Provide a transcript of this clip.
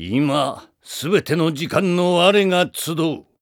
今すべての時間の我が集う。